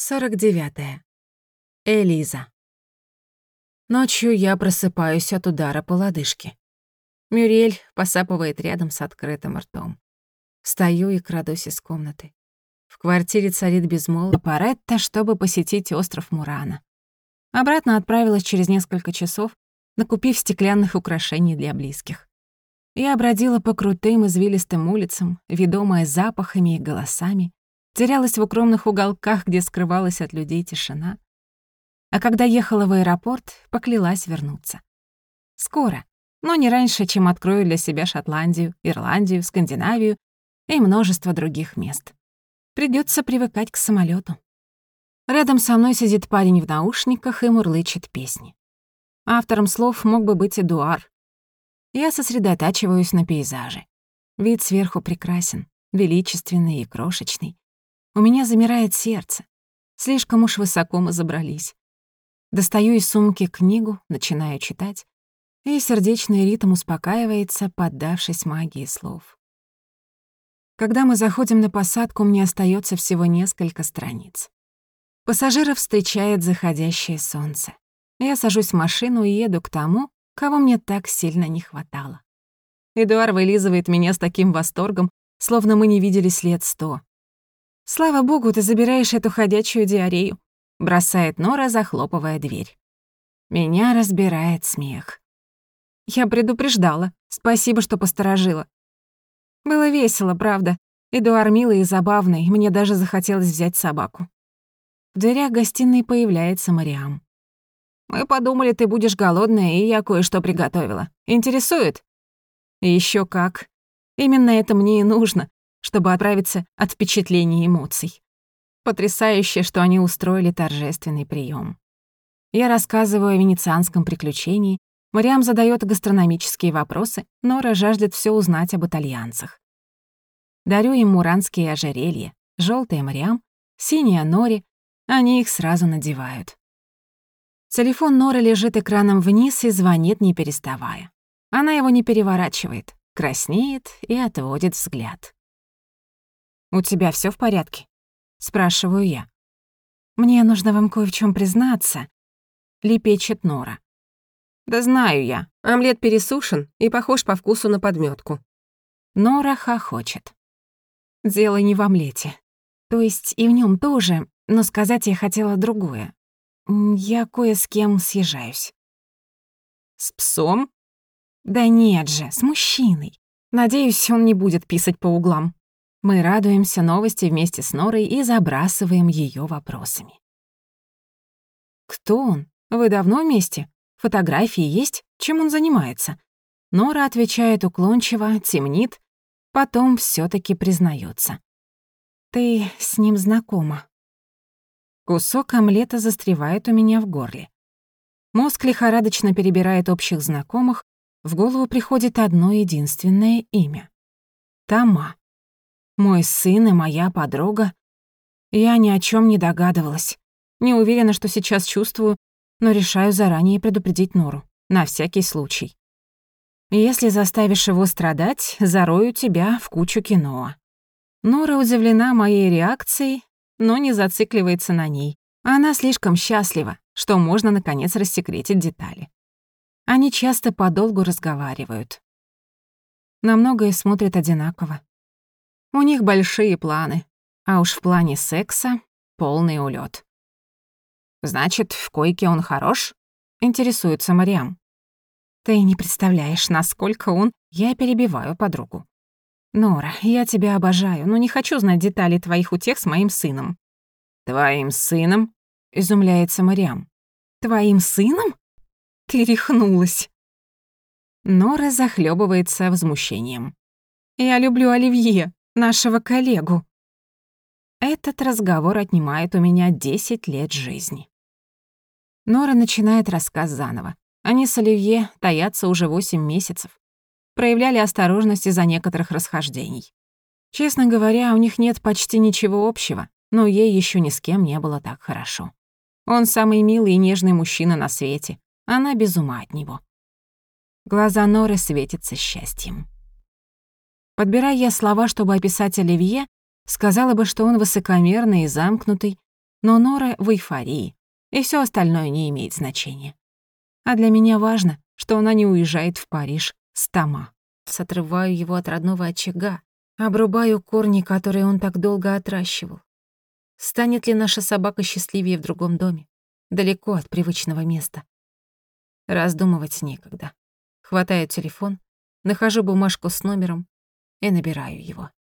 49. Элиза. Ночью я просыпаюсь от удара по лодыжке. Мюриэль посапывает рядом с открытым ртом. Встаю и крадусь из комнаты. В квартире царит безмолвие Паретта, чтобы посетить остров Мурана. Обратно отправилась через несколько часов, накупив стеклянных украшений для близких. Я бродила по крутым извилистым улицам, ведомая запахами и голосами, терялась в укромных уголках, где скрывалась от людей тишина. А когда ехала в аэропорт, поклялась вернуться. Скоро, но не раньше, чем открою для себя Шотландию, Ирландию, Скандинавию и множество других мест. Придётся привыкать к самолёту. Рядом со мной сидит парень в наушниках и мурлычет песни. Автором слов мог бы быть Эдуар. Я сосредотачиваюсь на пейзаже. Вид сверху прекрасен, величественный и крошечный. У меня замирает сердце. Слишком уж высоко мы забрались. Достаю из сумки книгу, начинаю читать, и сердечный ритм успокаивается, поддавшись магии слов. Когда мы заходим на посадку, мне остаётся всего несколько страниц. Пассажиров встречает заходящее солнце. Я сажусь в машину и еду к тому, кого мне так сильно не хватало. Эдуард вылизывает меня с таким восторгом, словно мы не виделись лет 100. «Слава богу, ты забираешь эту ходячую диарею», — бросает Нора, захлопывая дверь. Меня разбирает смех. Я предупреждала. Спасибо, что посторожила. Было весело, правда. Эдуард милый и забавный, мне даже захотелось взять собаку. В дверях гостиной появляется Мариам. «Мы подумали, ты будешь голодная, и я кое-что приготовила. Интересует?» Ещё как. Именно это мне и нужно, чтобы отправиться от впечатлений и эмоций. Потрясающе, что они устроили торжественный приём. Я рассказываю о венецианском приключении, Мариам задаёт гастрономические вопросы, Нора жаждет всё узнать об итальянцах. Дарю им муранские ожерелья, жёлтые Мариам, синие Норе, они их сразу надевают. Телефон Норы лежит экраном вниз и звонит, не переставая. Она его не переворачивает, краснеет и отводит взгляд. «У тебя всё в порядке?» — спрашиваю я. «Мне нужно вам кое в чём признаться», — лепечет Нора. «Да знаю я. Омлет пересушен и похож по вкусу на подмётку». Нора хохочет. «Дело не в омлете. То есть и в нём тоже, но сказать я хотела другое. Я кое с кем съезжаюсь». «С псом?» «Да нет же, с мужчиной. Надеюсь, он не будет писать по углам». Мы радуемся новости вместе с Норой и забрасываем её вопросами. «Кто он? Вы давно вместе? Фотографии есть? Чем он занимается?» Нора отвечает уклончиво, темнит, потом всё-таки признаётся. «Ты с ним знакома». Кусок омлета застревает у меня в горле. Мозг лихорадочно перебирает общих знакомых, в голову приходит одно единственное имя. Тома. Мой сын и моя подруга. Я ни о чём не догадывалась. Не уверена, что сейчас чувствую, но решаю заранее предупредить Нору, на всякий случай. Если заставишь его страдать, зарою тебя в кучу киноа. Нора удивлена моей реакцией, но не зацикливается на ней. Она слишком счастлива, что можно, наконец, рассекретить детали. Они часто подолгу разговаривают. На многое смотрят одинаково. У них большие планы, а уж в плане секса полный улёт. «Значит, в койке он хорош?» — интересуется Мариам. «Ты не представляешь, насколько он...» Я перебиваю подругу. «Нора, я тебя обожаю, но не хочу знать детали твоих утех с моим сыном». «Твоим сыном?» — изумляется Мариам. «Твоим сыном? Ты рехнулась». Нора захлёбывается возмущением. «Я люблю Оливье, нашего коллегу». Этот разговор отнимает у меня 10 лет жизни. Нора начинает рассказ заново. Они с Оливье таятся уже 8 месяцев. Проявляли осторожность из-за некоторых расхождений. Честно говоря, у них нет почти ничего общего, но ей ещё ни с кем не было так хорошо. Он самый милый и нежный мужчина на свете. Она без ума от него. Глаза Норы светятся счастьем. Подбирая я слова, чтобы описать Оливье, сказала бы, что он высокомерный и замкнутый, Но Нора в эйфории, и всё остальное не имеет значения. А для меня важно, что она не уезжает в Париж с Тома. Отрываю его от родного очага, обрубаю корни, которые он так долго отращивал. Станет ли наша собака счастливее в другом доме, далеко от привычного места? Раздумывать некогда. Хватаю телефон, нахожу бумажку с номером и набираю его.